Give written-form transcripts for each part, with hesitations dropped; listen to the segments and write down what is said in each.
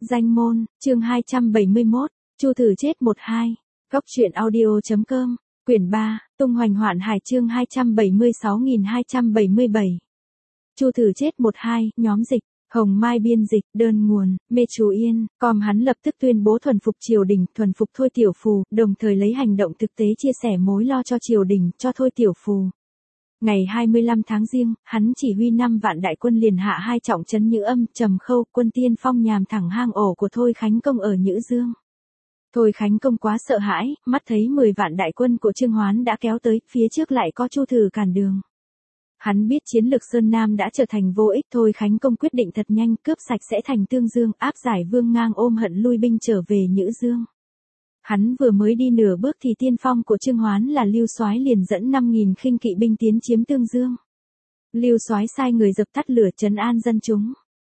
Danh môn, chương 271, Chu thử chết 12. Góc truyện audio.com, quyển 3, tung hoành hoạn hải chương 276.277. Chu thử chết 12, nhóm dịch, Hồng Mai biên dịch, đơn nguồn, Mê Chú Yên, hắn lập tức tuyên bố thuần phục triều đình, thuần phục Thôi Tiểu Phù, đồng thời lấy hành động thực tế chia sẻ mối lo cho triều đình, cho Thôi Tiểu Phù. Ngày 25 tháng Giêng, hắn chỉ huy 5 vạn đại quân liền hạ 2 trọng trấn Nhữ Âm, Trầm Khâu, quân tiên phong nhằm thẳng hang ổ của Thôi Khánh Công ở Nhữ Dương. Thôi Khánh Công quá sợ hãi, mắt thấy 10 vạn đại quân của Trương Hoán đã kéo tới, phía trước lại có Chu Thử cản đường. Hắn biết chiến lược Sơn Nam đã trở thành vô ích, Thôi Khánh Công quyết định thật nhanh cướp sạch sẽ thành Tương Dương, áp giải Vương Ngang ôm hận lui binh trở về Nhữ Dương. Hắn vừa mới đi nửa bước thì tiên phong của Trương Hoán là Lưu Soái liền dẫn 5.000 khinh kỵ binh tiến chiếm Tương Dương. Lưu Soái sai người dập tắt lửa trấn an dân chúng.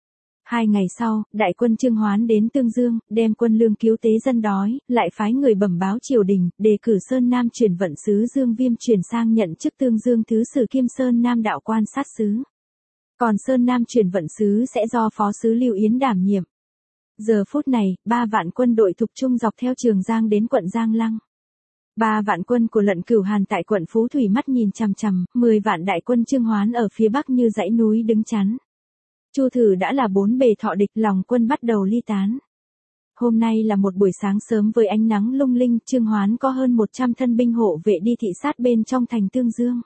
2 ngày sau, đại quân Trương Hoán đến Tương Dương, đem quân lương cứu tế dân đói, lại phái người bẩm báo triều đình, đề cử Sơn Nam chuyển vận sứ Dương Viêm chuyển sang nhận chức Tương Dương thứ sử kiêm Sơn Nam đạo quan sát sứ. Còn Sơn Nam chuyển vận sứ sẽ do phó sứ Lưu Yến đảm nhiệm. Giờ phút này, 3 vạn quân đội thục trung dọc theo Trường Giang đến quận Giang Lăng. 3 vạn quân của Lận Cửu Hàn tại quận Phú Thủy mắt nhìn chằm chằm, 10 vạn đại quân Trương Hoán ở phía bắc như dãy núi đứng chắn. Chu Thử đã là 4 bề thọ địch, lòng quân bắt đầu ly tán. Hôm nay là một buổi sáng sớm với ánh nắng lung linh, Trương Hoán có hơn 100 thân binh hộ vệ đi thị sát bên trong thành Tương Dương.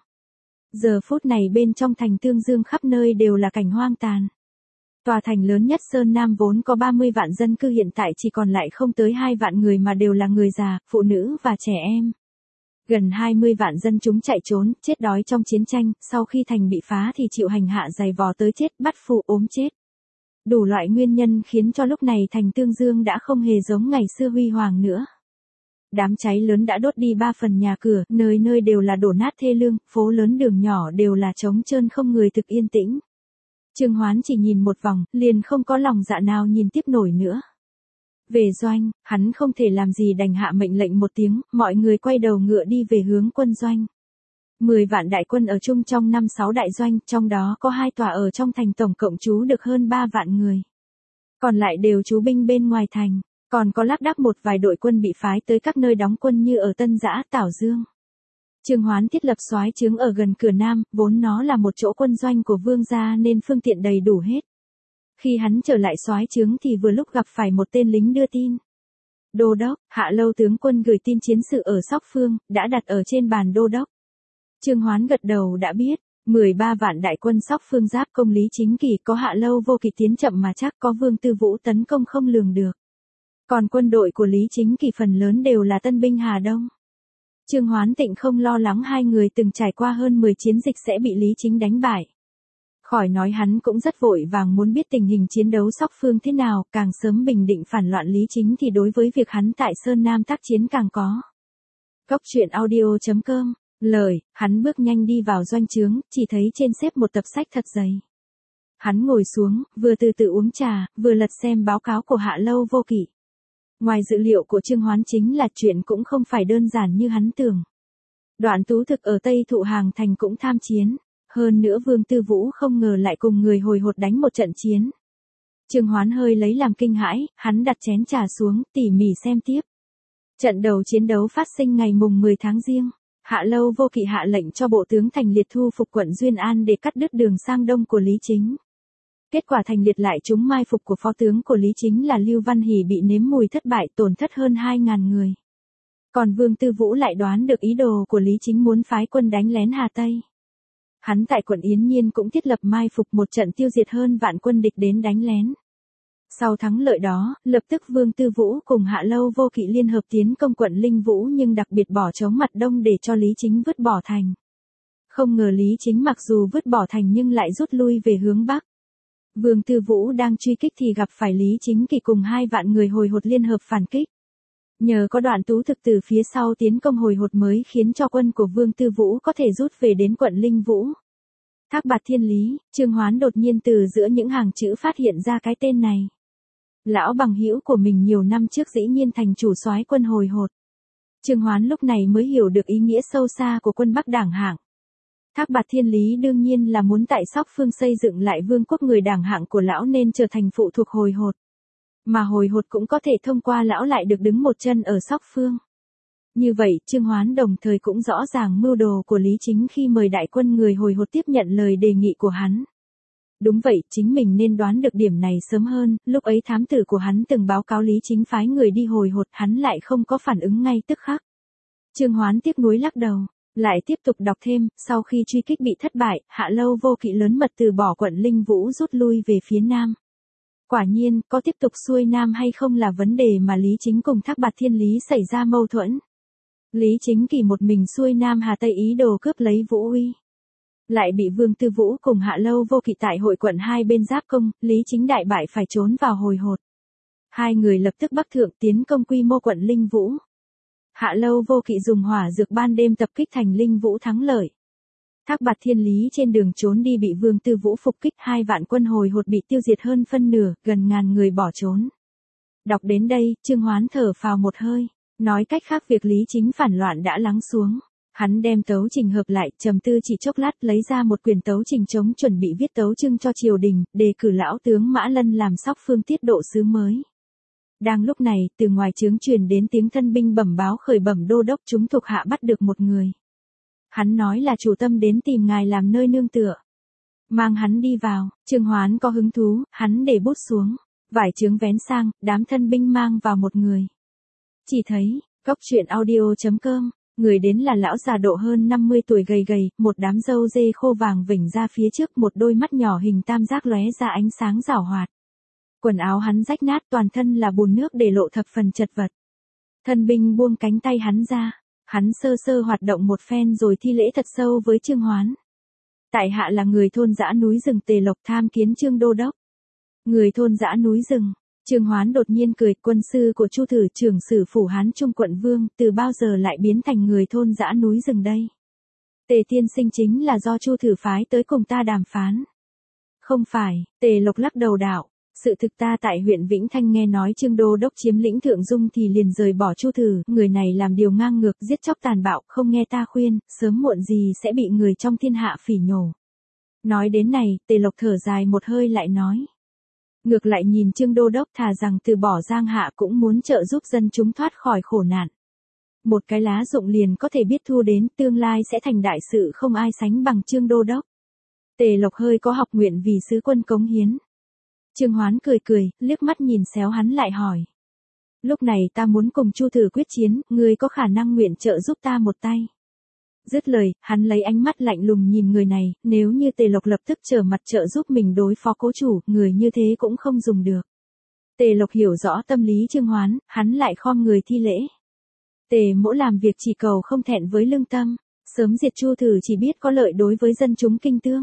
Giờ phút này bên trong thành Tương Dương khắp nơi đều là cảnh hoang tàn. Tòa thành lớn nhất Sơn Nam vốn có 30 vạn dân cư hiện tại chỉ còn lại không tới 2 vạn người mà đều là người già, phụ nữ và trẻ em. Gần 20 vạn dân chúng chạy trốn, chết đói trong chiến tranh, sau khi thành bị phá thì chịu hành hạ dày vò tới chết, bắt phụ ốm chết. Đủ loại nguyên nhân khiến cho lúc này thành Tương Dương đã không hề giống ngày xưa huy hoàng nữa. Đám cháy lớn đã đốt đi 3 phần nhà cửa, nơi nơi đều là đổ nát thê lương, phố lớn đường nhỏ đều là trống trơn không người thực yên tĩnh. Trương Hoán chỉ nhìn một vòng, liền không có lòng dạ nào nhìn tiếp nổi nữa. Về doanh, hắn không thể làm gì đành hạ mệnh lệnh một tiếng, mọi người quay đầu ngựa đi về hướng quân doanh. 10 vạn đại quân ở chung trong 5-6 đại doanh, trong đó có 2 tòa ở trong thành, tổng cộng trú được hơn 3 vạn người. Còn lại đều trú binh bên ngoài thành, còn có lác đác một vài đội quân bị phái tới các nơi đóng quân như ở Tân Giã, Tảo Dương. Trương Hoán thiết lập soái trướng ở gần cửa Nam, vốn nó là một chỗ quân doanh của vương gia nên phương tiện đầy đủ hết. Khi hắn trở lại soái trướng thì vừa lúc gặp phải một tên lính đưa tin. Đô đốc, Hạ Lâu tướng quân gửi tin chiến sự ở Sóc Phương, đã đặt ở trên bàn đô đốc. Trương Hoán gật đầu đã biết, 13 vạn đại quân Sóc Phương giáp công Lý Chính Kỳ, có Hạ Lâu Vô Kỵ tiến chậm mà chắc, có Vương Tư Vũ tấn công không lường được. Còn quân đội của Lý Chính Kỳ phần lớn đều là tân binh Hà Đông. Trương Hoán Tịnh không lo lắng hai người từng trải qua hơn 10 chiến dịch sẽ bị Lý Chính đánh bại. Khỏi nói hắn cũng rất vội vàng muốn biết tình hình chiến đấu Sóc Phương thế nào, càng sớm bình định phản loạn Lý Chính thì đối với việc hắn tại Sơn Nam tác chiến càng có. Góc truyện audio.com, lời, hắn bước nhanh đi vào doanh trướng, chỉ thấy trên xếp một tập sách thật dày. Hắn ngồi xuống, vừa từ từ uống trà, vừa lật xem báo cáo của Hạ Lâu Vô Kỵ. Ngoài dự liệu của Trương Hoán chính là chuyện cũng không phải đơn giản như hắn tưởng. Đoạn Tú Thực ở Tây Thụ Hàng Thành cũng tham chiến. Hơn nữa Vương Tư Vũ không ngờ lại cùng người hồi hột đánh một trận chiến. Trương Hoán hơi lấy làm kinh hãi, hắn đặt chén trà xuống, tỉ mỉ xem tiếp. Trận đầu chiến đấu phát sinh ngày mùng 10 tháng Giêng. Hạ Lâu Vô Kỵ hạ lệnh cho bộ tướng Thành Liệt thu phục quận Duyên An để cắt đứt đường sang đông của Lý Chính. Kết quả Thành Liệt lại trúng mai phục của phó tướng của Lý Chính là Lưu Văn Hỷ bị nếm mùi thất bại, tổn thất hơn 2.000 người. Còn Vương Tư Vũ lại đoán được ý đồ của Lý Chính muốn phái quân đánh lén Hà Tây. Hắn tại quận Yến Nhiên cũng thiết lập mai phục một trận tiêu diệt hơn vạn quân địch đến đánh lén. Sau thắng lợi đó, lập tức Vương Tư Vũ cùng Hạ Lâu Vô Kỵ liên hợp tiến công quận Linh Vũ nhưng đặc biệt bỏ trống mặt đông để cho Lý Chính vứt bỏ thành. Không ngờ Lý Chính mặc dù vứt bỏ thành nhưng lại rút lui về hướng bắc. Vương Tư Vũ đang truy kích thì gặp phải Lý Chính Kỳ cùng 2 vạn người hồi hột liên hợp phản kích. Nhờ có Đoạn Tú Thực từ phía sau tiến công hồi hột mới khiến cho quân của Vương Tư Vũ có thể rút về đến quận Linh Vũ. Thác Bạt Thiên Lý, Trương Hoán đột nhiên từ giữa những hàng chữ phát hiện ra cái tên này. Lão bằng hữu của mình nhiều năm trước dĩ nhiên thành chủ soái quân hồi hột. Trương Hoán lúc này mới hiểu được ý nghĩa sâu xa của quân Bắc Đảng Hạng. Thác Bạt Thiên Lý đương nhiên là muốn tại Sóc Phương xây dựng lại vương quốc người Đảng Hạng của lão nên trở thành phụ thuộc hồi hột. Mà hồi hột cũng có thể thông qua lão lại được đứng một chân ở Sóc Phương. Như vậy, Trương Hoán đồng thời cũng rõ ràng mưu đồ của Lý Chính khi mời đại quân người hồi hột tiếp nhận lời đề nghị của hắn. Đúng vậy, chính mình nên đoán được điểm này sớm hơn, lúc ấy thám tử của hắn từng báo cáo Lý Chính phái người đi hồi hột, hắn lại không có phản ứng ngay tức khắc. Trương Hoán tiếc nuối lắc đầu, lại tiếp tục đọc thêm, sau khi truy kích bị thất bại, Hạ Lâu Vô Kỵ lớn mật từ bỏ quận Linh Vũ rút lui về phía nam. Quả nhiên, có tiếp tục xuôi nam hay không là vấn đề mà Lý Chính cùng Thác Bạt Thiên Lý xảy ra mâu thuẫn. Lý Chính kỳ một mình xuôi nam Hà Tây ý đồ cướp lấy Vũ Uy. Lại bị Vương Tư Vũ cùng Hạ Lâu Vô Kỵ tại hội quận hai bên giáp công, Lý Chính đại bại phải trốn vào hồi hột. Hai người lập tức bắc thượng tiến công quy mô quận Linh Vũ. Hạ Lâu Vô Kỵ dùng hỏa dược ban đêm tập kích thành Linh Vũ thắng lợi. Thác Bạt Thiên Lý trên đường trốn đi bị Vương Tư Vũ phục kích, 2 vạn quân hồi hột bị tiêu diệt hơn phân nửa, gần ngàn người bỏ trốn. Đọc đến đây, Trương Hoán thở phào một hơi, nói cách khác việc Lý Chính phản loạn đã lắng xuống. Hắn đem tấu trình hợp lại, trầm tư chỉ chốc lát lấy ra một quyển tấu trình chống chuẩn bị viết tấu chương cho triều đình, đề cử lão tướng Mã Lân làm Sóc Phương tiết độ sứ mới. Đang lúc này, từ ngoài trướng truyền đến tiếng thân binh bẩm báo khởi bẩm đô đốc chúng thuộc hạ bắt được một người. Hắn nói là chủ tâm đến tìm ngài làm nơi nương tựa. Mang hắn đi vào, Trương Hoán có hứng thú, hắn để bút xuống, vải trướng vén sang, đám thân binh mang vào một người. Chỉ thấy, Cốc Truyện Audio.com, người đến là lão già độ hơn 50 tuổi gầy gầy, một đám râu dê khô vàng vểnh ra phía trước, một đôi mắt nhỏ hình tam giác lóe ra ánh sáng giảo hoạt. Quần áo hắn rách nát, toàn thân là bùn nước để lộ thập phần chật vật. Thân binh buông cánh tay hắn ra, hắn sơ sơ hoạt động một phen rồi thi lễ thật sâu với Trương Hoán. Tại hạ là người thôn dã núi rừng Tề Lộc tham kiến Trương đô đốc. Người thôn dã núi rừng. Trương Hoán đột nhiên cười, quân sư của Chu Thử trưởng sử phủ Hán Trung quận Vương, từ bao giờ lại biến thành người thôn dã núi rừng đây? Tề tiên sinh chính là do Chu Thử phái tới cùng ta đàm phán. Không phải, Tề Lộc lắc đầu đạo. Sự thực ta tại huyện Vĩnh Thanh nghe nói Trương đô đốc chiếm lĩnh Thượng Dung thì liền rời bỏ Chu Thử, người này làm điều ngang ngược, giết chóc tàn bạo, không nghe ta khuyên, sớm muộn gì sẽ bị người trong thiên hạ phỉ nhổ. Nói đến này, Tề Lộc thở dài một hơi lại nói. Ngược lại nhìn Trương đô đốc thà rằng từ bỏ Giang Hạ cũng muốn trợ giúp dân chúng thoát khỏi khổ nạn. Một cái lá rụng liền có thể biết thu đến, tương lai sẽ thành đại sự không ai sánh bằng Trương đô đốc. Tề Lộc hơi có học nguyện vì sứ quân cống hiến. Trương Hoán cười cười, liếc mắt nhìn xéo hắn lại hỏi. Lúc này ta muốn cùng Chu Thử quyết chiến, ngươi có khả năng nguyện trợ giúp ta một tay. Dứt lời, hắn lấy ánh mắt lạnh lùng nhìn người này, nếu như Tề Lộc lập tức trở mặt trợ giúp mình đối phó cố chủ, người như thế cũng không dùng được. Tề Lộc hiểu rõ tâm lý Trương Hoán, hắn lại khom người thi lễ. Tề mỗ làm việc chỉ cầu không thẹn với lương tâm, sớm diệt Chu Thử chỉ biết có lợi đối với dân chúng Kinh Tương.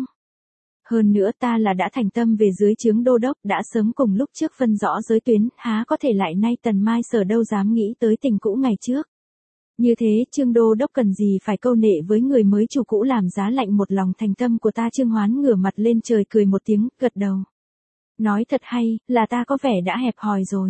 Hơn nữa ta là đã thành tâm về dưới trướng đô đốc, đã sớm cùng lúc trước phân rõ giới tuyến, há có thể lại nay tần mai sở đâu dám nghĩ tới tình cũ ngày trước. Như thế, Trương đô đốc cần gì phải câu nệ với người mới chủ cũ làm giá lạnh một lòng thành tâm của ta. Trương Hoán ngửa mặt lên trời cười một tiếng, gật đầu. Nói thật hay, là ta có vẻ đã hẹp hòi rồi.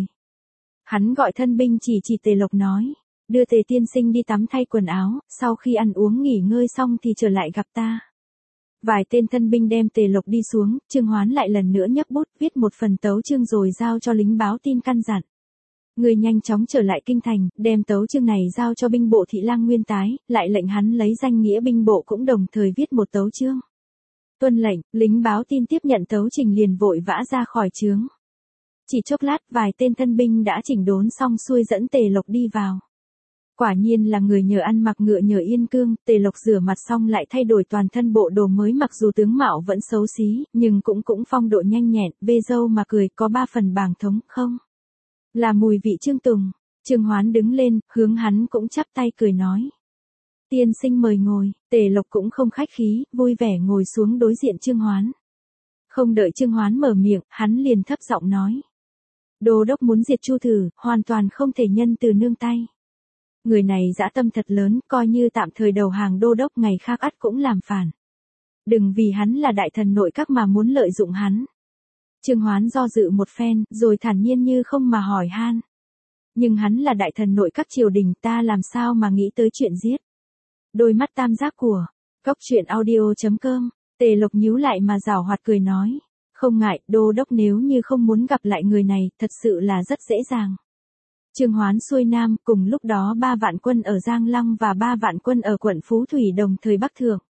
Hắn gọi thân binh chỉ Tề Lộc nói, đưa Tề tiên sinh đi tắm thay quần áo, sau khi ăn uống nghỉ ngơi xong thì trở lại gặp ta. Vài tên thân binh đem Tề Lộc đi xuống, Trương Hoán lại lần nữa nhấc bút viết một phần tấu chương rồi giao cho lính báo tin căn dặn. Người nhanh chóng trở lại kinh thành, đem tấu chương này giao cho binh bộ thị lang Nguyên Tái, lại lệnh hắn lấy danh nghĩa binh bộ cũng đồng thời viết một tấu chương. Tuân lệnh, lính báo tin tiếp nhận tấu trình liền vội vã ra khỏi trướng. Chỉ chốc lát, vài tên thân binh đã chỉnh đốn xong xuôi dẫn Tề Lộc đi vào. Quả nhiên là người nhờ ăn mặc ngựa nhờ yên cương. Tề Lộc rửa mặt xong lại thay đổi toàn thân bộ đồ mới, mặc dù tướng mạo vẫn xấu xí, nhưng cũng phong độ nhanh nhẹn, bê râu mà cười, có 3 phần bàng thống, không? Là mùi vị Trương Tùng. Trương Hoán đứng lên, hướng hắn cũng chắp tay cười nói. Tiên sinh mời ngồi. Tề Lộc cũng không khách khí, vui vẻ ngồi xuống đối diện Trương Hoán. Không đợi Trương Hoán mở miệng, hắn liền thấp giọng nói. Đô đốc muốn diệt Chu Thử, hoàn toàn không thể nhân từ nương tay. Người này dã tâm thật lớn, coi như tạm thời đầu hàng đô đốc ngày khác ắt cũng làm phản. Đừng vì hắn là đại thần nội các mà muốn lợi dụng hắn. Trương Hoán do dự một phen, rồi thản nhiên như không mà hỏi han. Nhưng hắn là đại thần nội các triều đình, ta làm sao mà nghĩ tới chuyện giết. Đôi mắt tam giác của Cốc Truyện Audio.com, Tề Lộc nhíu lại mà giảo hoạt cười nói. Không ngại, đô đốc nếu như không muốn gặp lại người này, thật sự là rất dễ dàng. Trương Hoán xuôi Nam, cùng lúc đó 3 vạn quân ở Giang Lăng và 3 vạn quân ở quận Phú Thủy đồng thời bắc thượng.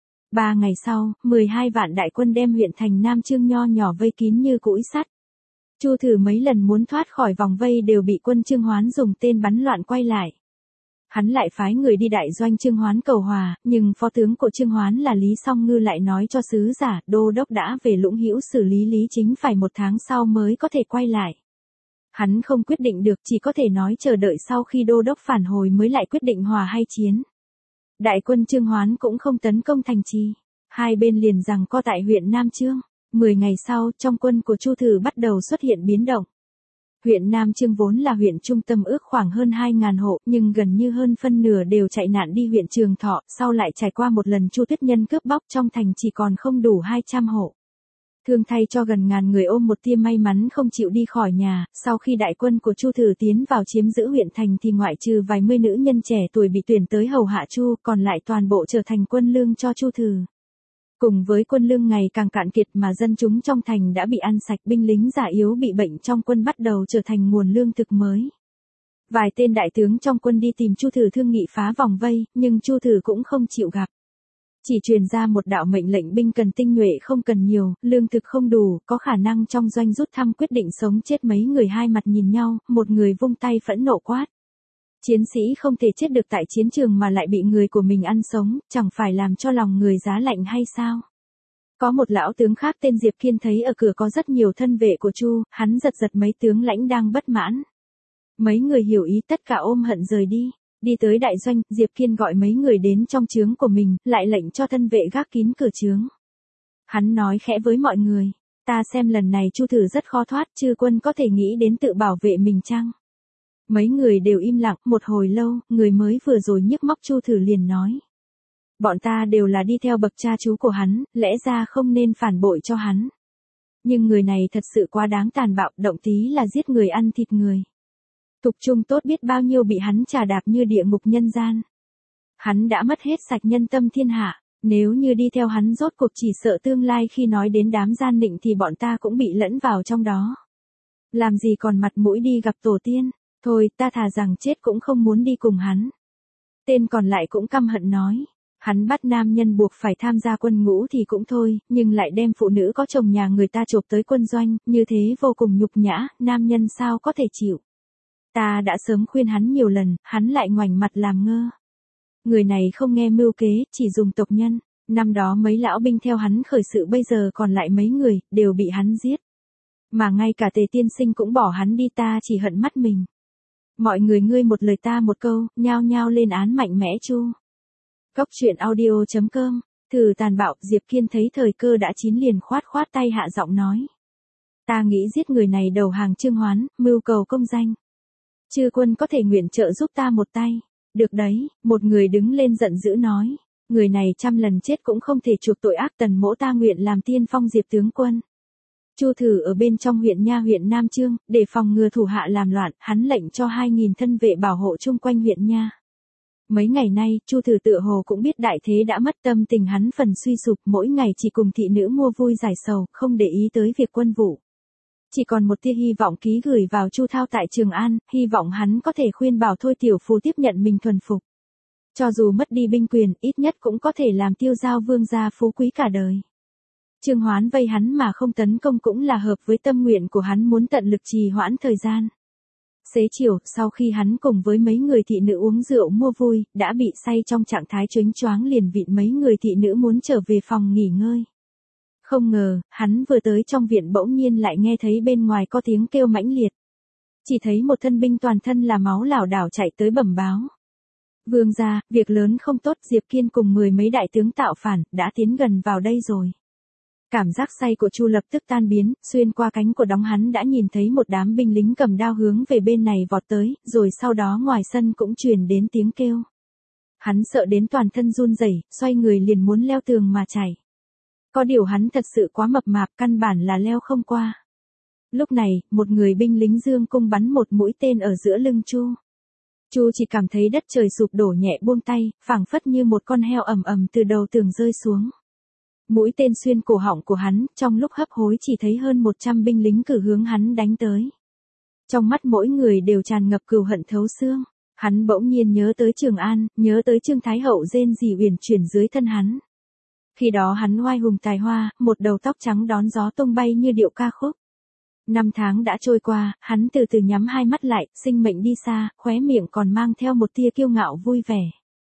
3 ngày sau, 12 vạn đại quân đem huyện thành Nam Chương nho nhỏ vây kín như cũi sắt. Chu thử mấy lần muốn thoát khỏi vòng vây đều bị quân Trương Hoán dùng tên bắn loạn quay lại. Hắn lại phái người đi đại doanh Trương Hoán cầu hòa, nhưng phó tướng của Trương Hoán là Lý Song Ngư lại nói cho sứ giả, đô đốc đã về Lũng Hữu xử lý Lý Chính phải 1 tháng sau mới có thể quay lại. Hắn không quyết định được, chỉ có thể nói chờ đợi sau khi đô đốc phản hồi mới lại quyết định hòa hay chiến. Đại quân Trương Hoán cũng không tấn công thành trì, hai bên liền giằng co tại huyện Nam Chương. 10 ngày sau, trong quân của Chu thử bắt đầu xuất hiện biến động. Huyện Nam Chương vốn là huyện trung tâm ước khoảng hơn 2.000 hộ, nhưng gần như hơn phân nửa đều chạy nạn đi huyện Trường Thọ, sau lại trải qua một lần Chu Tuyết Nhân cướp bóc trong thành chỉ còn không đủ 200 hộ. Thương thay cho gần ngàn người ôm một tia may mắn không chịu đi khỏi nhà, sau khi đại quân của Chu thử tiến vào chiếm giữ huyện thành thì ngoại trừ vài mươi nữ nhân trẻ tuổi bị tuyển tới hầu hạ Chu, còn lại toàn bộ trở thành quân lương cho Chu thử. Cùng với quân lương ngày càng cạn kiệt mà dân chúng trong thành đã bị ăn sạch, binh lính già yếu bị bệnh trong quân bắt đầu trở thành nguồn lương thực mới. Vài tên đại tướng trong quân đi tìm Chu thử thương nghị phá vòng vây, nhưng Chu thử cũng không chịu gặp. Chỉ truyền ra một đạo mệnh lệnh binh cần tinh nhuệ không cần nhiều, lương thực không đủ, có khả năng trong doanh rút thăm quyết định sống chết. Mấy người hai mặt nhìn nhau, một người vung tay phẫn nộ quát. Chiến sĩ không thể chết được tại chiến trường mà lại bị người của mình ăn sống, chẳng phải làm cho lòng người giá lạnh hay sao? Có một lão tướng khác tên Diệp Kiên thấy ở cửa có rất nhiều thân vệ của Chu, hắn giật giật mấy tướng lãnh đang bất mãn. Mấy người hiểu ý tất cả ôm hận rời đi. Đi tới đại doanh, Diệp Kiên gọi mấy người đến trong trướng của mình, lại lệnh cho thân vệ gác kín cửa trướng. Hắn nói khẽ với mọi người, ta xem lần này Chu thử rất khó thoát, chư quân có thể nghĩ đến tự bảo vệ mình chăng? Mấy người đều im lặng, một hồi lâu, người mới vừa rồi nhức móc Chu thử liền nói. Bọn ta đều là đi theo bậc cha chú của hắn, lẽ ra không nên phản bội cho hắn. Nhưng người này thật sự quá đáng tàn bạo, động tí là giết người ăn thịt người. Tục trung tốt biết bao nhiêu bị hắn trà đạp như địa ngục nhân gian. Hắn đã mất hết sạch nhân tâm thiên hạ, nếu như đi theo hắn rốt cuộc chỉ sợ tương lai khi nói đến đám gian nịnh thì bọn ta cũng bị lẫn vào trong đó. Làm gì còn mặt mũi đi gặp tổ tiên, thôi ta thà rằng chết cũng không muốn đi cùng hắn. Tên còn lại cũng căm hận nói. Hắn bắt nam nhân buộc phải tham gia quân ngũ thì cũng thôi, nhưng lại đem phụ nữ có chồng nhà người ta chộp tới quân doanh, như thế vô cùng nhục nhã, nam nhân sao có thể chịu. Ta đã sớm khuyên hắn nhiều lần, hắn lại ngoảnh mặt làm ngơ. Người này không nghe mưu kế, chỉ dùng tộc nhân. Năm đó mấy lão binh theo hắn khởi sự bây giờ còn lại mấy người, đều bị hắn giết. Mà ngay cả Tề tiên sinh cũng bỏ hắn đi, ta chỉ hận mắt mình. Mọi người ngươi một lời ta một câu, nhao nhao lên án mạnh mẽ Chu. Góc truyện audio.com, thử tàn bạo, Diệp Kiên thấy thời cơ đã chín liền khoát tay hạ giọng nói. Ta nghĩ giết người này đầu hàng Trương Hoán, mưu cầu công danh. Chư quân có thể nguyện trợ giúp ta một tay. Được đấy, một người đứng lên giận dữ nói. Người này 100 lần chết cũng không thể chuộc tội ác, Tần mỗ ta nguyện làm tiên phong Diệp tướng quân. Chu thử ở bên trong huyện Nam Chương, để phòng ngừa thủ hạ làm loạn, hắn lệnh cho 2.000 thân vệ bảo hộ chung quanh huyện nha. Mấy ngày nay, Chu thử tựa hồ cũng biết đại thế đã mất, tâm tình hắn phần suy sụp, mỗi ngày chỉ cùng thị nữ mua vui giải sầu, không để ý tới việc quân vụ. Chỉ còn một tia hy vọng ký gửi vào Chu Thao tại Trường An, hy vọng hắn có thể khuyên bảo Thôi Tiểu Phù tiếp nhận mình thuần phục. Cho dù mất đi binh quyền, ít nhất cũng có thể làm tiêu dao vương gia phú quý cả đời. Trương Hoán vây hắn mà không tấn công cũng là hợp với tâm nguyện của hắn, muốn tận lực trì hoãn thời gian. Xế chiều, sau khi hắn cùng với mấy người thị nữ uống rượu mua vui, đã bị say trong trạng thái chónh choáng liền vịn mấy người thị nữ muốn trở về phòng nghỉ ngơi. Không ngờ, hắn vừa tới trong viện bỗng nhiên lại nghe thấy bên ngoài có tiếng kêu mãnh liệt. Chỉ thấy một thân binh toàn thân là máu lảo đảo chạy tới bẩm báo. Vương gia, việc lớn không tốt, Diệp Kiên cùng 10 mấy đại tướng tạo phản, đã tiến gần vào đây rồi. Cảm giác say của Chu lập tức tan biến, xuyên qua cánh của đóng hắn đã nhìn thấy một đám binh lính cầm đao hướng về bên này vọt tới, rồi sau đó ngoài sân cũng truyền đến tiếng kêu. Hắn sợ đến toàn thân run rẩy, xoay người liền muốn leo tường mà chạy. Có điều hắn thật sự quá mập mạp, căn bản là leo không qua. Lúc này, một người binh lính dương cung bắn một mũi tên ở giữa lưng Chu. Chu chỉ cảm thấy đất trời sụp đổ, nhẹ buông tay, phảng phất như một con heo ầm ầm từ đầu tường rơi xuống. Mũi tên xuyên cổ họng của hắn, trong lúc hấp hối chỉ thấy hơn 100 binh lính cử hướng hắn đánh tới. Trong mắt mỗi người đều tràn ngập cừu hận thấu xương. Hắn bỗng nhiên nhớ tới Trường An, nhớ tới Trương Thái Hậu rên rỉ uyển chuyển dưới thân hắn. Khi đó hắn oai hùng tài hoa, một đầu tóc trắng đón gió tung bay như điệu ca khúc. 5 tháng đã trôi qua, hắn từ từ nhắm hai mắt lại, sinh mệnh đi xa, khóe miệng còn mang theo một tia kiêu ngạo vui vẻ.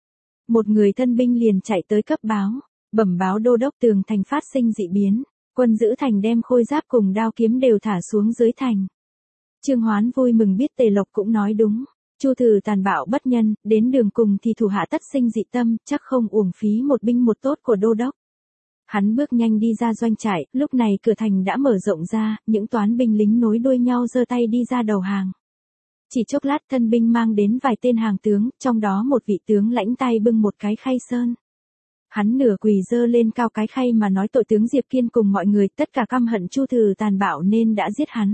Một người thân binh liền chạy tới cấp báo, bẩm báo đô đốc tường thành phát sinh dị biến, quân giữ thành đem khôi giáp cùng đao kiếm đều thả xuống dưới thành. Trương Hoán vui mừng biết Tề Lộc cũng nói đúng. Chu Thử tàn bạo bất nhân, đến đường cùng thì thủ hạ tất sinh dị tâm, chắc không uổng phí một binh một tốt của đô đốc. Hắn bước nhanh đi ra doanh trại, lúc này cửa thành đã mở rộng ra, những toán binh lính nối đuôi nhau giơ tay đi ra đầu hàng. Chỉ chốc lát thân binh mang đến vài tên hàng tướng, trong đó một vị tướng lãnh tay bưng một cái khay sơn. Hắn nửa quỳ giơ lên cao cái khay mà nói tội tướng Diệp Kiên cùng mọi người tất cả căm hận Chu Thử tàn bạo nên đã giết hắn.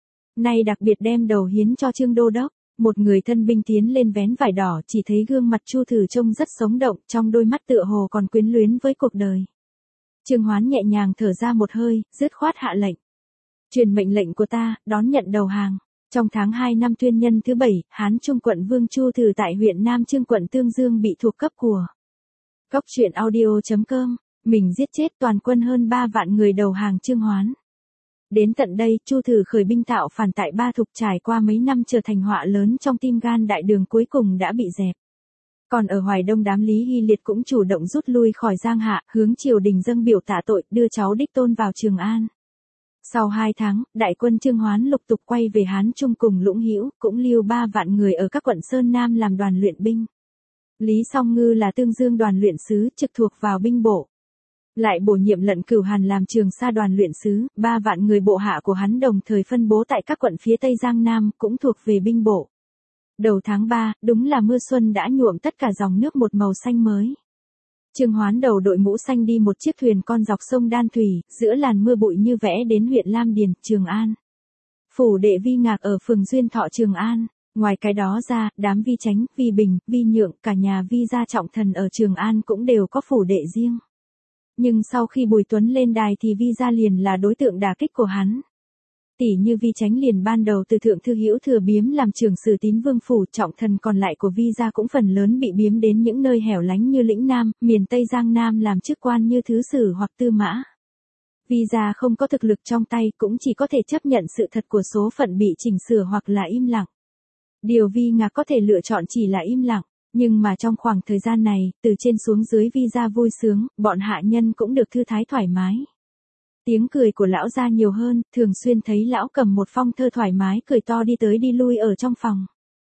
Nay đặc biệt đem đầu hiến cho Trương đô đốc. Một người thân binh tiến lên vén vải đỏ, chỉ thấy gương mặt Chu Thử trông rất sống động, trong đôi mắt tựa hồ còn quyến luyến với cuộc đời. Trương Hoán nhẹ nhàng thở ra một hơi, dứt khoát hạ lệnh. Truyền mệnh lệnh của ta, đón nhận đầu hàng. Trong tháng 2 năm Tuyên Nhân thứ 7, Hán Trung quận Vương Chu Thử tại huyện Nam Chương quận Tương Dương bị thuộc cấp của. Góc truyện audio.com, mình giết chết toàn quân hơn 3 vạn người đầu hàng Trương Hoán. Đến tận đây, Chu Thử khởi binh tạo phản tại Ba Thục trải qua mấy năm trở thành họa lớn trong tim gan đại đường cuối cùng đã bị dẹp. Còn ở Hoài Đông đám Lý Hy Liệt cũng chủ động rút lui khỏi Giang Hạ, hướng triều đình dâng biểu tạ tội, đưa cháu đích tôn vào Trường An. Sau 2 tháng, đại quân Trương Hoán lục tục quay về Hán Trung cùng Lũng Hữu, cũng lưu 3 vạn người ở các quận Sơn Nam làm đoàn luyện binh. Lý Song Ngư là Tương Dương đoàn luyện sứ, trực thuộc vào binh bộ. Lại bổ nhiệm Lận Cửu Hàn làm Trường Sa đoàn luyện sứ, 3 vạn người bộ hạ của hắn đồng thời phân bố tại các quận phía Tây Giang Nam, cũng thuộc về binh bộ. Đầu tháng 3, đúng là mưa xuân đã nhuộm tất cả dòng nước một màu xanh mới. Trương Hoán đầu đội mũ xanh đi một chiếc thuyền con dọc sông Đan Thủy, giữa làn mưa bụi như vẽ đến huyện Lam Điền, Trường An. Phủ đệ Vi Ngạc ở phường Duyên Thọ Trường An. Ngoài cái đó ra, đám Vi Chánh, Vi Bình, Vi Nhượng, cả nhà Vi gia trọng thần ở Trường An cũng đều có phủ đệ riêng. Nhưng sau khi Bùi Tuấn lên đài thì Vi gia liền là đối tượng đả kích của hắn. Tỷ như Vi Chánh liền ban đầu từ thượng thư Hữu Thừa biếm làm trưởng sử Tín Vương phủ, trọng thần còn lại của Vi gia cũng phần lớn bị biếm đến những nơi hẻo lánh như Lĩnh Nam, miền Tây Giang Nam làm chức quan như thứ sử hoặc tư mã. Vi gia không có thực lực trong tay, cũng chỉ có thể chấp nhận sự thật của số phận bị chỉnh sửa hoặc là im lặng. Điều Vi Ngạc có thể lựa chọn chỉ là im lặng. Nhưng mà trong khoảng thời gian này, từ trên xuống dưới Vi gia vui sướng, bọn hạ nhân cũng được thư thái thoải mái. Tiếng cười của lão gia nhiều hơn, thường xuyên thấy lão cầm một phong thơ thoải mái cười to đi tới đi lui ở trong phòng.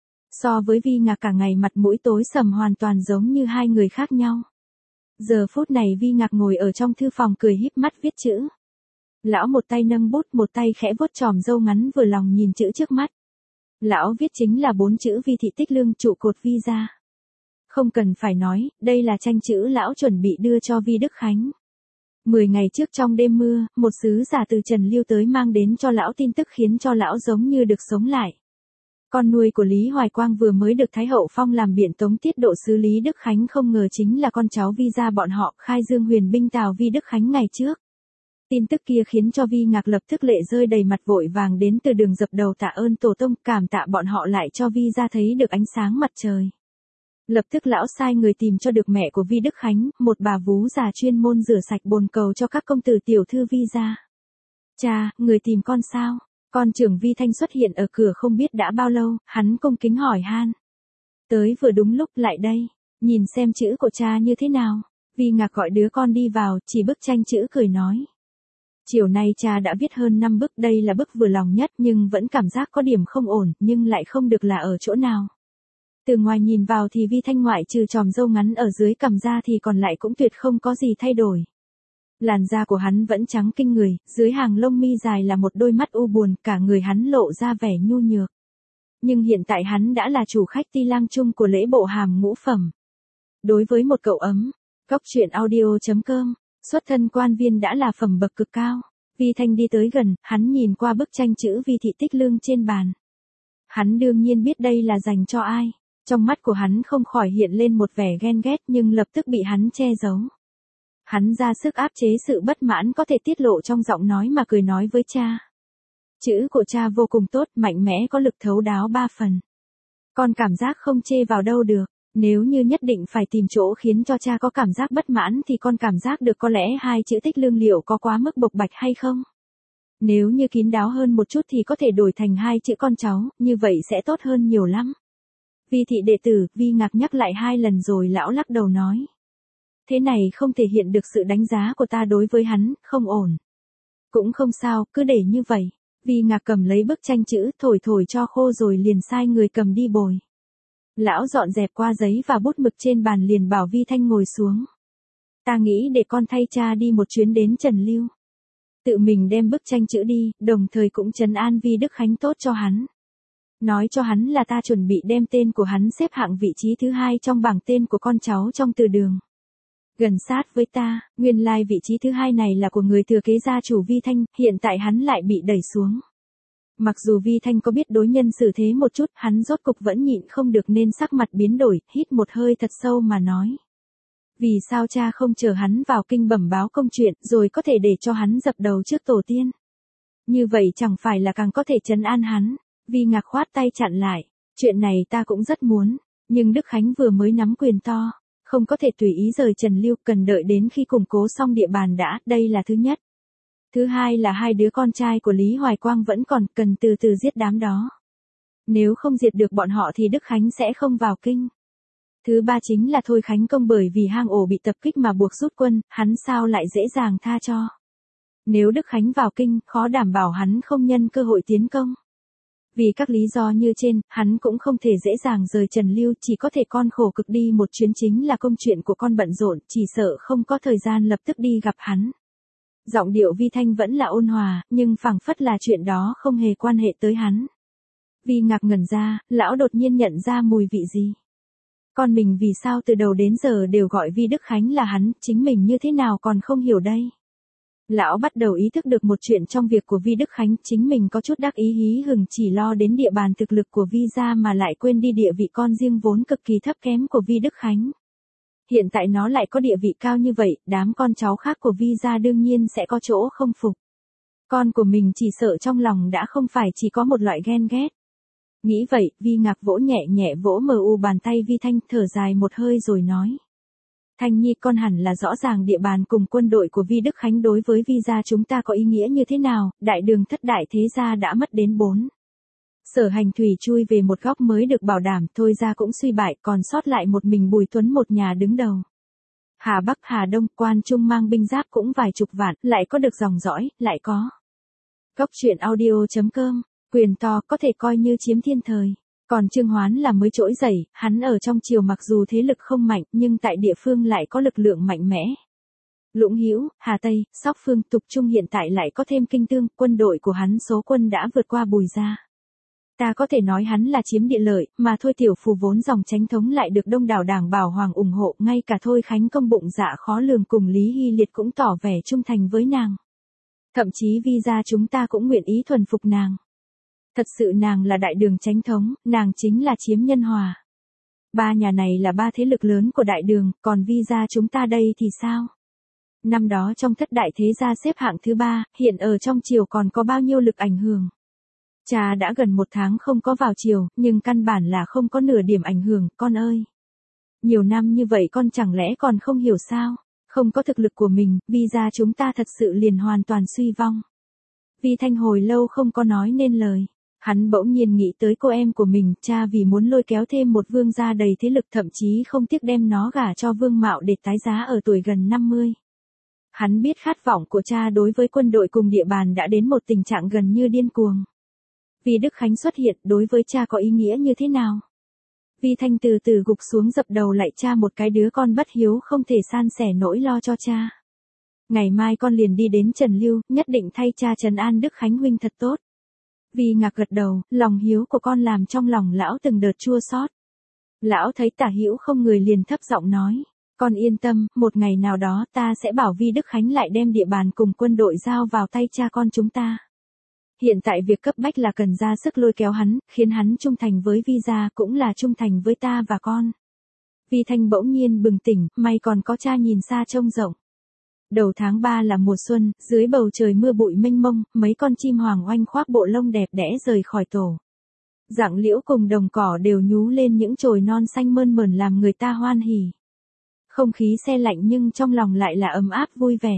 So với Vi Ngạc cả ngày mặt mũi tối sầm hoàn toàn giống như hai người khác nhau. Giờ phút này Vi Ngạc ngồi ở trong thư phòng cười híp mắt viết chữ. Lão một tay nâng bút, một tay khẽ vuốt chòm râu ngắn vừa lòng nhìn chữ trước mắt. Lão viết chính là 4 chữ Vi Thị Tích Lương, trụ cột Vi gia. Không cần phải nói, đây là tranh chữ lão chuẩn bị đưa cho Vi Đức Khánh. 10 ngày trước trong đêm mưa, một sứ giả từ Trần Liêu tới mang đến cho lão tin tức khiến cho lão giống như được sống lại. Con nuôi của Lý Hoài Quang vừa mới được Thái Hậu phong làm biện tống tiết độ sứ Lý Đức Khánh, không ngờ chính là con cháu Vi gia bọn họ, khai dương huyền binh Tào Vi Đức Khánh ngày trước. Tin tức kia khiến cho Vi Ngạc lập tức lệ rơi đầy mặt, vội vàng đến từ đường dập đầu tạ ơn tổ tông, cảm tạ bọn họ lại cho Vi gia thấy được ánh sáng mặt trời. Lập tức lão sai người tìm cho được mẹ của Vi Đức Khánh, một bà vú già chuyên môn rửa sạch bồn cầu cho các công tử tiểu thư Vi gia. Cha, người tìm con sao? Con trưởng Vi Thanh xuất hiện ở cửa không biết đã bao lâu, hắn cung kính hỏi han. Tới vừa đúng lúc, lại đây, nhìn xem chữ của cha như thế nào. Vi Ngạc gọi đứa con đi vào, chỉ bức tranh chữ cười nói. Chiều nay cha đã viết hơn 5 bức, đây là bức vừa lòng nhất nhưng vẫn cảm giác có điểm không ổn, nhưng lại không được là ở chỗ nào. Từ ngoài nhìn vào thì Vi Thanh ngoại trừ chòm râu ngắn ở dưới cằm ra thì còn lại cũng tuyệt không có gì thay đổi. Làn da của hắn vẫn trắng kinh người, dưới hàng lông mi dài là một đôi mắt u buồn, cả người hắn lộ ra vẻ nhu nhược. Nhưng hiện tại hắn đã là chủ khách ti lang chung của lễ bộ hàm ngũ phẩm. Đối với một cậu ấm, góc truyện audio.com, xuất thân quan viên đã là phẩm bậc cực cao. Vi Thanh đi tới gần, hắn nhìn qua bức tranh chữ Vi Thị Tích Lương trên bàn. Hắn đương nhiên biết đây là dành cho ai. Trong mắt của hắn không khỏi hiện lên một vẻ ghen ghét nhưng lập tức bị hắn che giấu. Hắn ra sức áp chế sự bất mãn có thể tiết lộ trong giọng nói mà cười nói với cha. Chữ của cha vô cùng tốt, mạnh mẽ, có lực thấu đáo 3 phần. Con cảm giác không chê vào đâu được. Nếu như nhất định phải tìm chỗ khiến cho cha có cảm giác bất mãn thì con cảm giác được có lẽ 2 chữ tích lương liệu có quá mức bộc bạch hay không? Nếu như kín đáo hơn một chút thì có thể đổi thành 2 chữ con cháu, như vậy sẽ tốt hơn nhiều lắm. Vi thị đệ tử, Vi Ngạc nhắc lại 2 lần rồi lão lắc đầu nói. Thế này không thể hiện được sự đánh giá của ta đối với hắn, không ổn. Cũng không sao, cứ để như vậy. Vi Ngạc cầm lấy bức tranh chữ, thổi thổi cho khô rồi liền sai người cầm đi bồi. Lão dọn dẹp qua giấy và bút mực trên bàn liền bảo Vi Thanh ngồi xuống. Ta nghĩ để con thay cha đi một chuyến đến Trần Lưu. Tự mình đem bức tranh chữ đi, đồng thời cũng trấn an Vi Đức Khánh tốt cho hắn. Nói cho hắn là ta chuẩn bị đem tên của hắn xếp hạng vị trí thứ 2 trong bảng tên của con cháu trong từ đường. Gần sát với ta, nguyên lai vị trí thứ 2 này là của người thừa kế gia chủ Vi Thanh, hiện tại hắn lại bị đẩy xuống. Mặc dù Vi Thanh có biết đối nhân xử thế một chút, hắn rốt cục vẫn nhịn không được nên sắc mặt biến đổi, hít một hơi thật sâu mà nói. Vì sao cha không chờ hắn vào kinh bẩm báo công chuyện, rồi có thể để cho hắn dập đầu trước tổ tiên? Như vậy chẳng phải là càng có thể trấn an hắn. Vi Ngạc khoát tay chặn lại. Chuyện này ta cũng rất muốn, nhưng Đức Khánh vừa mới nắm quyền to, không có thể tùy ý rời Trần Lưu, cần đợi đến khi củng cố xong địa bàn đã, đây là thứ nhất. Thứ hai là 2 đứa con trai của Lý Hoài Quang vẫn còn, cần từ từ giết đám đó. Nếu không diệt được bọn họ thì Đức Khánh sẽ không vào kinh. Thứ ba chính là Thôi Khánh Công, bởi vì hang ổ bị tập kích mà buộc rút quân, hắn sao lại dễ dàng tha cho. Nếu Đức Khánh vào kinh, khó đảm bảo hắn không nhân cơ hội tiến công. Vì các lý do như trên, hắn cũng không thể dễ dàng rời Trần Lưu, chỉ có thể con khổ cực đi một chuyến, chính là công chuyện của con bận rộn, chỉ sợ không có thời gian lập tức đi gặp hắn. Giọng điệu Vi Thanh vẫn là ôn hòa, nhưng phảng phất là chuyện đó không hề quan hệ tới hắn. Vi Ngạc ngẩn ra, lão đột nhiên nhận ra mùi vị gì. Con mình vì sao từ đầu đến giờ đều gọi Vi Đức Khánh là hắn, chính mình như thế nào còn không hiểu đây. Lão bắt đầu ý thức được một chuyện trong việc của Vi Đức Khánh, chính mình có chút đắc ý hí hửng chỉ lo đến địa bàn thực lực của Vi gia mà lại quên đi địa vị con riêng vốn cực kỳ thấp kém của Vi Đức Khánh. Hiện tại nó lại có địa vị cao như vậy, đám con cháu khác của Vi gia đương nhiên sẽ có chỗ không phục. Con của mình chỉ sợ trong lòng đã không phải chỉ có một loại ghen ghét. Nghĩ vậy, Vi Ngạc vỗ nhẹ nhẹ vỗ mờ u bàn tay Vi Thanh, thở dài một hơi rồi nói. Thanh Nhi, con hẳn là rõ ràng địa bàn cùng quân đội của Vi Đức Khánh đối với Vi gia chúng ta có ý nghĩa như thế nào, đại đường thất đại thế gia đã mất đến 4. Sở Hành Thủy chui về một góc mới được bảo đảm, Thôi gia cũng suy bại, còn sót lại một mình Bùi Tuấn một nhà đứng đầu. Hà Bắc Hà Đông, Quan Trung mang binh giáp cũng vài chục vạn, lại có được dòng dõi, lại có. Góc truyện audio.com, quyền to có thể coi như chiếm thiên thời. Còn Trương Hoán là mới trỗi dậy, hắn ở trong triều mặc dù thế lực không mạnh, nhưng tại địa phương lại có lực lượng mạnh mẽ. Lũng Hữu, Hà Tây, Sóc Phương, Tục Trung hiện tại lại có thêm Kinh Tương, quân đội của hắn số quân đã vượt qua Bùi gia. Ta có thể nói hắn là chiếm địa lợi, mà Thôi tiểu phù vốn dòng chánh thống lại được đông đảo Đảng Bảo Hoàng ủng hộ, ngay cả Thôi Khánh Công bụng dạ khó lường cùng Lý Hy Liệt cũng tỏ vẻ trung thành với nàng. Thậm chí Vi gia chúng ta cũng nguyện ý thuần phục nàng. Thật sự nàng là đại đường chánh thống, nàng chính là chiếm nhân hòa. 3 nhà này là 3 thế lực lớn của đại đường, còn Vi gia chúng ta đây thì sao? Năm đó trong thất đại thế gia xếp hạng thứ 3, hiện ở trong triều còn có bao nhiêu lực ảnh hưởng? Cha đã gần 1 tháng không có vào triều, nhưng căn bản là không có nửa điểm ảnh hưởng, con ơi. Nhiều năm như vậy con chẳng lẽ còn không hiểu sao? Không có thực lực của mình, Vi gia chúng ta thật sự liền hoàn toàn suy vong. Vi Thanh hồi lâu không có nói nên lời. Hắn bỗng nhiên nghĩ tới cô em của mình, cha vì muốn lôi kéo thêm một vương gia đầy thế lực thậm chí không tiếc đem nó gả cho Vương Mạo để tái giá ở tuổi gần 50. Hắn biết khát vọng của cha đối với quân đội cùng địa bàn đã đến một tình trạng gần như điên cuồng. Vi Đức Khánh xuất hiện đối với cha có ý nghĩa như thế nào? Vi Thanh từ từ gục xuống dập đầu lại cha, một cái đứa con bất hiếu không thể san sẻ nỗi lo cho cha. Ngày mai con liền đi đến Trần Lưu, nhất định thay cha trấn an Đức Khánh huynh thật tốt. Vi Ngạc gật đầu, lòng hiếu của con làm trong lòng lão từng đợt chua xót. Lão thấy Tả Hữu không người liền thấp giọng nói, con yên tâm, một ngày nào đó ta sẽ bảo Vi Đức Khánh lại đem địa bàn cùng quân đội giao vào tay cha con chúng ta. Hiện tại việc cấp bách là cần ra sức lôi kéo hắn, khiến hắn trung thành với Vi gia cũng là trung thành với ta và con. Vi Thanh bỗng nhiên bừng tỉnh, may còn có cha nhìn xa trông rộng. Đầu tháng 3 là mùa xuân, dưới bầu trời mưa bụi mênh mông, mấy con chim hoàng oanh khoác bộ lông đẹp đẽ rời khỏi tổ. Rặng liễu cùng đồng cỏ đều nhú lên những chồi non xanh mơn mởn làm người ta hoan hỉ. Không khí se lạnh nhưng trong lòng lại là ấm áp vui vẻ.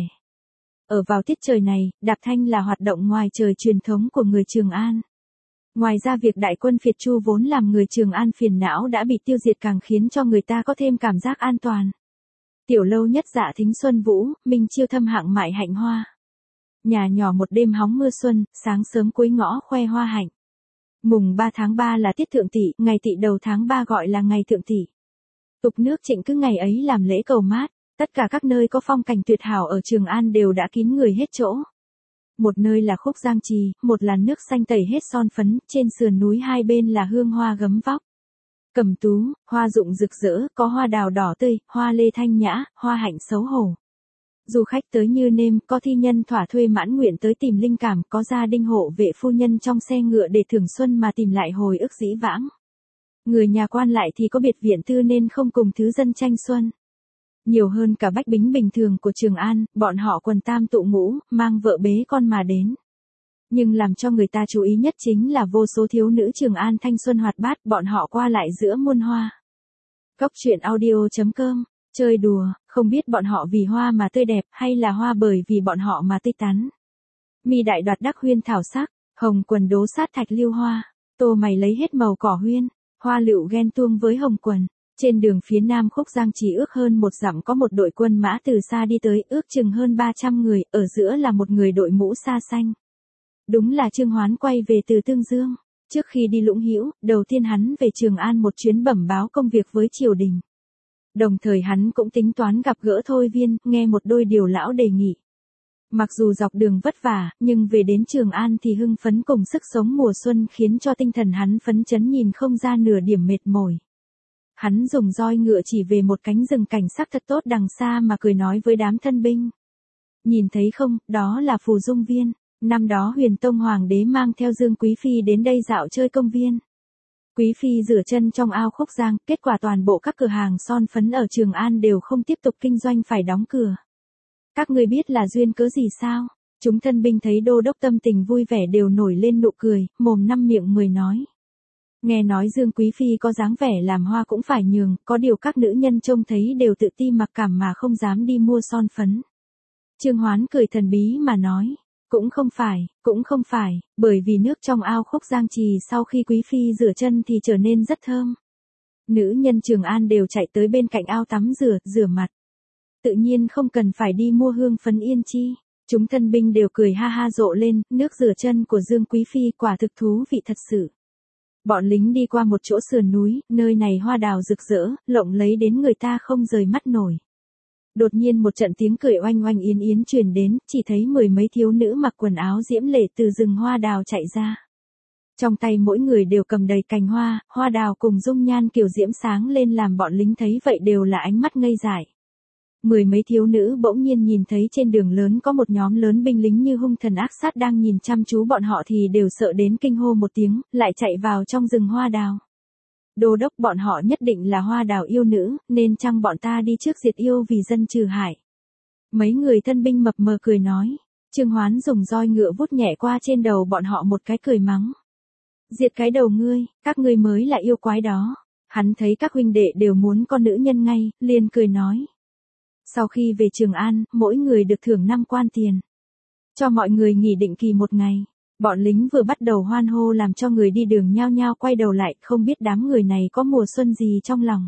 Ở vào tiết trời này, đạp thanh là hoạt động ngoài trời truyền thống của người Trường An. Ngoài ra việc đại quân phiệt Chu vốn làm người Trường An phiền não đã bị tiêu diệt càng khiến cho người ta có thêm cảm giác an toàn. Tiểu lâu nhất Dạ Thính Xuân Vũ, Minh Chiêu thâm hạng mại hạnh hoa. Nhà nhỏ một đêm hóng mưa xuân, sáng sớm cuối ngõ khoe hoa hạnh. Mùng 3 tháng 3 là tiết thượng tỷ, ngày tỵ đầu tháng 3 gọi là ngày thượng tỷ. Tục nước Trịnh cứ ngày ấy làm lễ cầu mát, tất cả các nơi có phong cảnh tuyệt hảo ở Trường An đều đã kín người hết chỗ. Một nơi là Khúc Giang Trì, một là nước xanh tẩy hết son phấn, trên sườn núi hai bên là hương hoa gấm vóc. Cẩm tú, hoa rụng rực rỡ, có hoa đào đỏ tươi, hoa lê thanh nhã, hoa hạnh xấu hổ. Du khách tới như nêm, có thi nhân thỏa thuê mãn nguyện tới tìm linh cảm, có gia đinh hộ vệ phu nhân trong xe ngựa để thưởng xuân mà tìm lại hồi ức dĩ vãng. Người nhà quan lại thì có biệt viện tư nên không cùng thứ dân tranh xuân. Nhiều hơn cả bách bính bình thường của Trường An, bọn họ quần tam tụ ngũ, mang vợ bế con mà đến. Nhưng làm cho người ta chú ý nhất chính là vô số thiếu nữ Trường An thanh xuân hoạt bát, bọn họ qua lại giữa muôn hoa. Cốc truyện audio.com, chơi đùa, không biết bọn họ vì hoa mà tươi đẹp hay là hoa bởi vì bọn họ mà tươi tắn. Mi đại đoạt đắc huyên thảo sắc, hồng quần đố sát thạch lưu hoa, tô mày lấy hết màu cỏ huyên, hoa lựu ghen tuông với hồng quần. Trên đường phía nam Khúc Giang chỉ ước hơn một dặm có một đội quân mã từ xa đi tới, ước chừng hơn 300 người, ở giữa là một người đội mũ sa xanh. Đúng là Trương Hoán quay về từ Tương Dương. Trước khi đi Lũng Hữu, đầu tiên hắn về Trường An một chuyến bẩm báo công việc với triều đình. Đồng thời hắn cũng tính toán gặp gỡ Thôi Viên, nghe một đôi điều lão đề nghị. Mặc dù dọc đường vất vả, nhưng về đến Trường An thì hưng phấn cùng sức sống mùa xuân khiến cho tinh thần hắn phấn chấn nhìn không ra nửa điểm mệt mỏi. Hắn dùng roi ngựa chỉ về một cánh rừng cảnh sắc thật tốt đằng xa mà cười nói với đám thân binh. Nhìn thấy không, đó là Phù Dung Viên. Năm đó Huyền Tông Hoàng đế mang theo Dương Quý Phi đến đây dạo chơi công viên. Quý Phi rửa chân trong ao Khúc Giang, kết quả toàn bộ các cửa hàng son phấn ở Trường An đều không tiếp tục kinh doanh phải đóng cửa. Các ngươi biết là duyên cớ gì sao? Chúng thân binh thấy đô đốc tâm tình vui vẻ đều nổi lên nụ cười, mồm năm miệng mười nói. Nghe nói Dương Quý Phi có dáng vẻ làm hoa cũng phải nhường, có điều các nữ nhân trông thấy đều tự ti mặc cảm mà không dám đi mua son phấn. Trương Hoán cười thần bí mà nói, cũng không phải, bởi vì nước trong ao Khúc Giang Trì sau khi Quý Phi rửa chân thì trở nên rất thơm. Nữ nhân Trường An đều chạy tới bên cạnh ao tắm rửa mặt. Tự nhiên không cần phải đi mua hương phấn yên chi. Chúng thân binh đều cười ha ha rộ lên, nước rửa chân của Dương Quý Phi quả thực thú vị thật sự. Bọn lính đi qua một chỗ sườn núi, nơi này hoa đào rực rỡ, lộng lẫy đến người ta không rời mắt nổi. Đột nhiên một trận tiếng cười oanh oanh yến yến truyền đến, chỉ thấy mười mấy thiếu nữ mặc quần áo diễm lệ từ rừng hoa đào chạy ra. Trong tay mỗi người đều cầm đầy cành hoa, hoa đào cùng dung nhan kiểu diễm sáng lên làm bọn lính thấy vậy đều là ánh mắt ngây dại. Mười mấy thiếu nữ bỗng nhiên nhìn thấy trên đường lớn có một nhóm lớn binh lính như hung thần ác sát đang nhìn chăm chú bọn họ thì đều sợ đến kinh hô một tiếng, lại chạy vào trong rừng hoa đào. Đô đốc bọn họ nhất định là hoa đào yêu nữ, nên chăng bọn ta đi trước diệt yêu vì dân trừ hại. Mấy người thân binh mập mờ cười nói, Trương Hoán dùng roi ngựa vuốt nhẹ qua trên đầu bọn họ một cái cười mắng. Diệt cái đầu ngươi, các ngươi mới là yêu quái đó. Hắn thấy các huynh đệ đều muốn con nữ nhân ngay, liền cười nói. Sau khi về Trường An, mỗi người được thưởng 5 quan tiền. Cho mọi người nghỉ định kỳ một ngày. Bọn lính vừa bắt đầu hoan hô làm cho người đi đường nhao nhao quay đầu lại, không biết đám người này có mùa xuân gì trong lòng.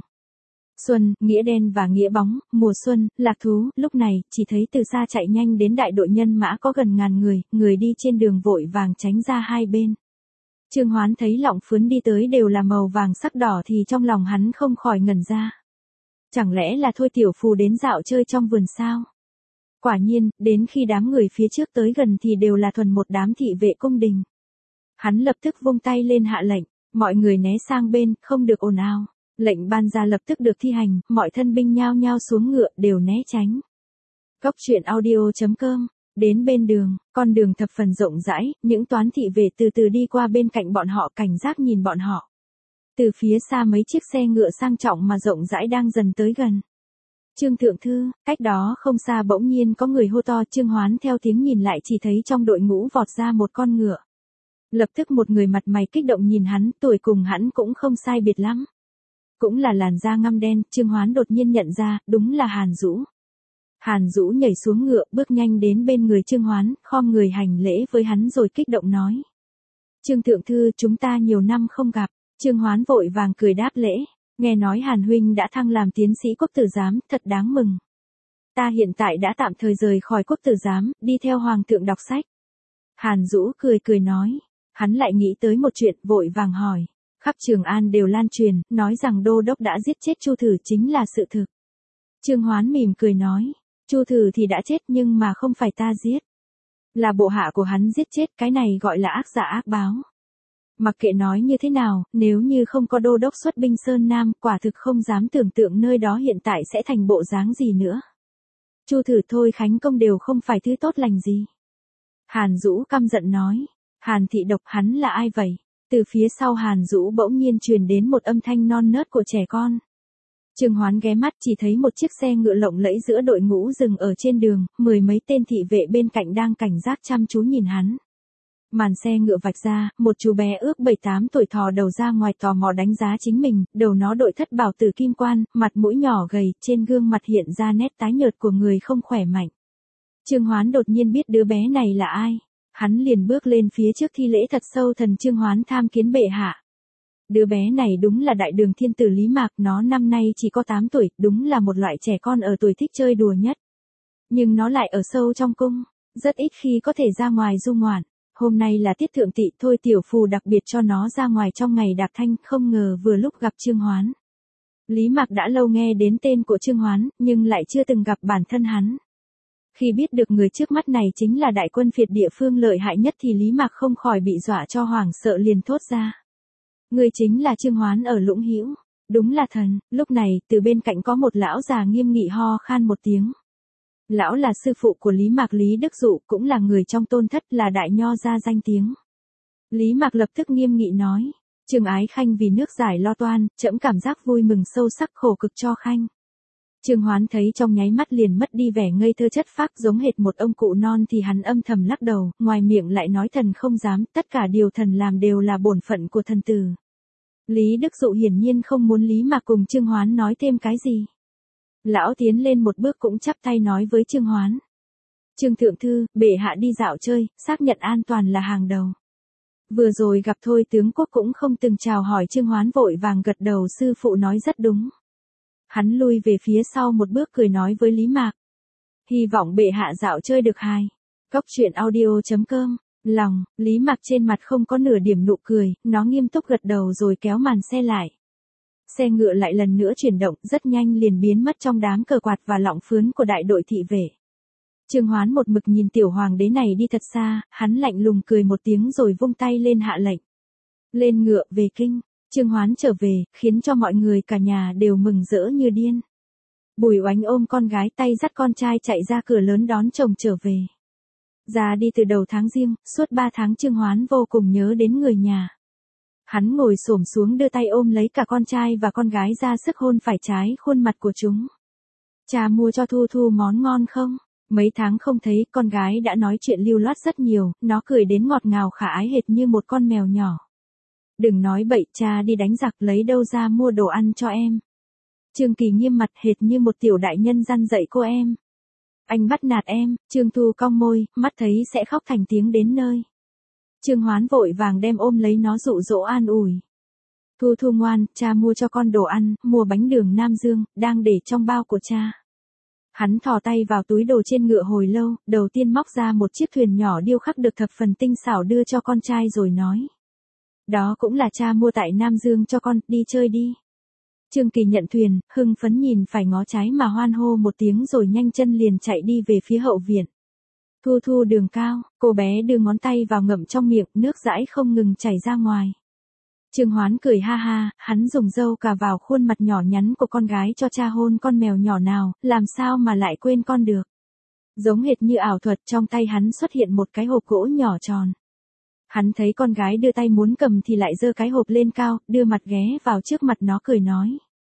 Xuân, nghĩa đen và nghĩa bóng, mùa xuân, lạc thú, lúc này, chỉ thấy từ xa chạy nhanh đến đại đội nhân mã có gần ngàn người đi trên đường vội vàng tránh ra hai bên. Trương Hoán thấy lọng phướn đi tới đều là màu vàng sắc đỏ thì trong lòng hắn không khỏi ngẩn ra. Chẳng lẽ là Thôi Tiểu Phù đến dạo chơi trong vườn sao? Quả nhiên, đến khi đám người phía trước tới gần thì đều là thuần một đám thị vệ cung đình. Hắn lập tức vung tay lên hạ lệnh, mọi người né sang bên, không được ồn ào. Lệnh ban ra lập tức được thi hành, mọi thân binh nhao nhao xuống ngựa đều né tránh. Cốc truyện audio.com, đến bên đường, con đường thập phần rộng rãi, những toán thị vệ từ từ đi qua bên cạnh bọn họ cảnh giác nhìn bọn họ. Từ phía xa mấy chiếc xe ngựa sang trọng mà rộng rãi đang dần tới gần. Trương thượng thư, cách đó không xa bỗng nhiên có người hô to. Trương Hoán theo tiếng nhìn lại chỉ thấy trong đội ngũ vọt ra một con ngựa. Lập tức một người mặt mày kích động nhìn hắn, tuổi cùng hắn cũng không sai biệt lắm. Cũng là làn da ngăm đen, Trương Hoán đột nhiên nhận ra, đúng là Hàn Dũ. Hàn Dũ nhảy xuống ngựa, bước nhanh đến bên người Trương Hoán, khom người hành lễ với hắn rồi kích động nói. Trương thượng thư, chúng ta nhiều năm không gặp. Trương Hoán vội vàng cười đáp lễ. Nghe nói Hàn huynh đã thăng làm tiến sĩ quốc tử giám, thật đáng mừng. Ta hiện tại đã tạm thời rời khỏi quốc tử giám, đi theo hoàng thượng đọc sách. Hàn Dũ cười cười nói. Hắn lại nghĩ tới một chuyện, vội vàng hỏi. Khắp Trường An đều lan truyền, nói rằng đô đốc đã giết chết Chu Thử chính là sự thực. Trương Hoán mỉm cười nói. Chu Thử thì đã chết nhưng mà không phải ta giết. Là bộ hạ của hắn giết chết, cái này gọi là ác giả ác báo. Mặc kệ nói như thế nào, nếu như không có đô đốc xuất binh Sơn Nam, quả thực không dám tưởng tượng nơi đó hiện tại sẽ thành bộ dáng gì nữa. Chu Thử thôi khánh công đều không phải thứ tốt lành gì. Hàn Dũ căm giận nói. Hàn thị độc, hắn là ai vậy? Từ phía sau Hàn Dũ bỗng nhiên truyền đến một âm thanh non nớt của trẻ con. Trương Hoán ghé mắt chỉ thấy một chiếc xe ngựa lộng lẫy giữa đội ngũ dừng ở trên đường, 10 mấy tên thị vệ bên cạnh đang cảnh giác chăm chú nhìn hắn. Màn xe ngựa vạch ra, một chú bé ước 7-8 tuổi thò đầu ra ngoài tò mò đánh giá chính mình, đầu nó đội thất bảo tử kim quan, mặt mũi nhỏ gầy, trên gương mặt hiện ra nét tái nhợt của người không khỏe mạnh. Trương Hoán đột nhiên biết đứa bé này là ai. Hắn liền bước lên phía trước thi lễ thật sâu. Thần Trương Hoán tham kiến bệ hạ. Đứa bé này đúng là đại đường thiên tử Lý Mạc, nó năm nay chỉ có 8 tuổi, đúng là một loại trẻ con ở tuổi thích chơi đùa nhất. Nhưng nó lại ở sâu trong cung, rất ít khi có thể ra ngoài du ngoạn. Hôm nay là tiết thượng tỵ, thôi tiểu phù đặc biệt cho nó ra ngoài trong ngày đạp thanh, không ngờ vừa lúc gặp Trương Hoán. Lý Mạc đã lâu nghe đến tên của Trương Hoán, nhưng lại chưa từng gặp bản thân hắn. Khi biết được người trước mắt này chính là đại quân phiệt địa phương lợi hại nhất thì Lý Mạc không khỏi bị dọa cho hoảng sợ liền thốt ra. Người chính là Trương Hoán ở Lũng Hữu. Đúng là thần. Lúc này, từ bên cạnh có một lão già nghiêm nghị ho khan một tiếng. Lão là sư phụ của Lý Mạc, Lý Đức Dụ, cũng là người trong tôn thất, là đại nho gia danh tiếng. Lý Mạc lập tức nghiêm nghị nói. Trương ái khanh vì nước giải lo toan, trẫm cảm giác vui mừng sâu sắc, khổ cực cho khanh. Trương Hoán thấy trong nháy mắt liền mất đi vẻ ngây thơ chất phác giống hệt một ông cụ non thì hắn âm thầm lắc đầu, ngoài miệng lại nói thần không dám, tất cả điều thần làm đều là bổn phận của thần tử. Lý Đức Dụ hiển nhiên không muốn Lý Mạc cùng Trương Hoán nói thêm cái gì. Lão tiến lên một bước cũng chắp tay nói với Trương Hoán. Trương thượng thư, bệ hạ đi dạo chơi, xác nhận an toàn là hàng đầu. Vừa rồi gặp thôi tướng quốc cũng không từng chào hỏi. Trương Hoán vội vàng gật đầu, sư phụ nói rất đúng. Hắn lui về phía sau một bước cười nói với Lý Mạc. Hy vọng bệ hạ dạo chơi được hài. Cốc truyện audio.com. Lòng, Lý Mạc trên mặt không có nửa điểm nụ cười, nó nghiêm túc gật đầu rồi kéo màn xe lại. Xe ngựa lại lần nữa chuyển động, rất nhanh liền biến mất trong đám cờ quạt và lọng phướn của đại đội thị vệ. Trương Hoán một mực nhìn tiểu hoàng đế này đi thật xa, hắn lạnh lùng cười một tiếng rồi vung tay lên hạ lệnh. Lên ngựa, về kinh. Trương Hoán trở về, khiến cho mọi người cả nhà đều mừng rỡ như điên. Bùi Oánh ôm con gái, tay dắt con trai chạy ra cửa lớn đón chồng trở về. Ra đi từ đầu tháng Giêng, suốt 3 tháng Trương Hoán vô cùng nhớ đến người nhà. Hắn ngồi xổm xuống đưa tay ôm lấy cả con trai và con gái ra sức hôn phải trái khuôn mặt của chúng. Cha mua cho Thu Thu món ngon không? Mấy tháng không thấy, con gái đã nói chuyện lưu loát rất nhiều, nó cười đến ngọt ngào khả ái hệt như một con mèo nhỏ. Đừng nói bậy, cha đi đánh giặc lấy đâu ra mua đồ ăn cho em. Trương Kỳ nghiêm mặt hệt như một tiểu đại nhân răn dạy cô em. Anh bắt nạt em. Trương Thu cong môi, mắt thấy sẽ khóc thành tiếng đến nơi. Trương Hoán vội vàng đem ôm lấy nó dụ dỗ an ủi. Thu Thu ngoan, cha mua cho con đồ ăn, mua bánh đường Nam Dương, đang để trong bao của cha. Hắn thò tay vào túi đồ trên ngựa hồi lâu, đầu tiên móc ra một chiếc thuyền nhỏ điêu khắc được thập phần tinh xảo đưa cho con trai rồi nói. Đó cũng là cha mua tại Nam Dương cho con, đi chơi đi. Trương Kỳ nhận thuyền, hưng phấn nhìn phải ngó trái mà hoan hô một tiếng rồi nhanh chân liền chạy đi về phía hậu viện. Thu Thu đường cao, cô bé đưa ngón tay vào ngậm trong miệng, nước dãi không ngừng chảy ra ngoài. Trương Hoán cười ha ha, hắn dùng dâu cà vào khuôn mặt nhỏ nhắn của con gái cho cha hôn con mèo nhỏ nào, làm sao mà lại quên con được. Giống hệt như ảo thuật, trong tay hắn xuất hiện một cái hộp gỗ nhỏ tròn. Hắn thấy con gái đưa tay muốn cầm thì lại giơ cái hộp lên cao, đưa mặt ghé vào trước mặt nó cười nói.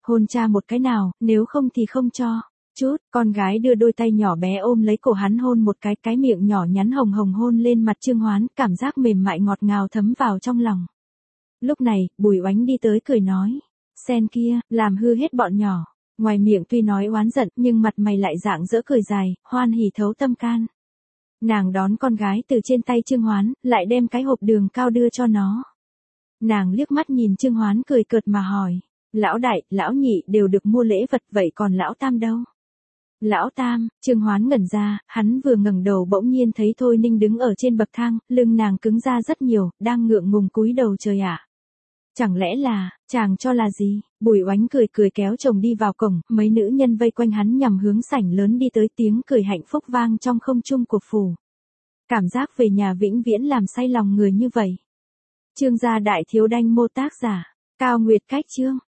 hôn cha một cái nào, nếu không thì không cho. Chút, con gái đưa đôi tay nhỏ bé ôm lấy cổ hắn hôn một cái miệng nhỏ nhắn hồng hồng hôn lên mặt Trương Hoán, cảm giác mềm mại ngọt ngào thấm vào trong lòng. Lúc này, Bùi Oánh đi tới cười nói, sen kia, làm hư hết bọn nhỏ. Ngoài miệng tuy nói oán giận, nhưng mặt mày lại rạng rỡ cười dài, hoan hỉ thấu tâm can. Nàng đón con gái từ trên tay Trương Hoán, lại đem cái hộp đường cao đưa cho nó. Nàng liếc mắt nhìn Trương Hoán cười cợt mà hỏi, lão đại, lão nhị đều được mua lễ vật, vậy còn lão tam đâu? Lão tam, Trương Hoán ngẩn ra, hắn vừa ngẩng đầu bỗng nhiên thấy Thôi Ninh đứng ở trên bậc thang, lưng nàng cứng ra rất nhiều, đang ngượng ngùng cúi đầu trời ạ. Chẳng lẽ là, chàng cho là gì? Bùi Oánh cười kéo chồng đi vào cổng, mấy nữ nhân vây quanh hắn nhằm hướng sảnh lớn đi tới, tiếng cười hạnh phúc vang trong không trung của phủ. Cảm giác về nhà vĩnh viễn làm say lòng người như vậy. Trương gia đại thiếu đanh mô tác giả, Cao Nguyệt cách chương.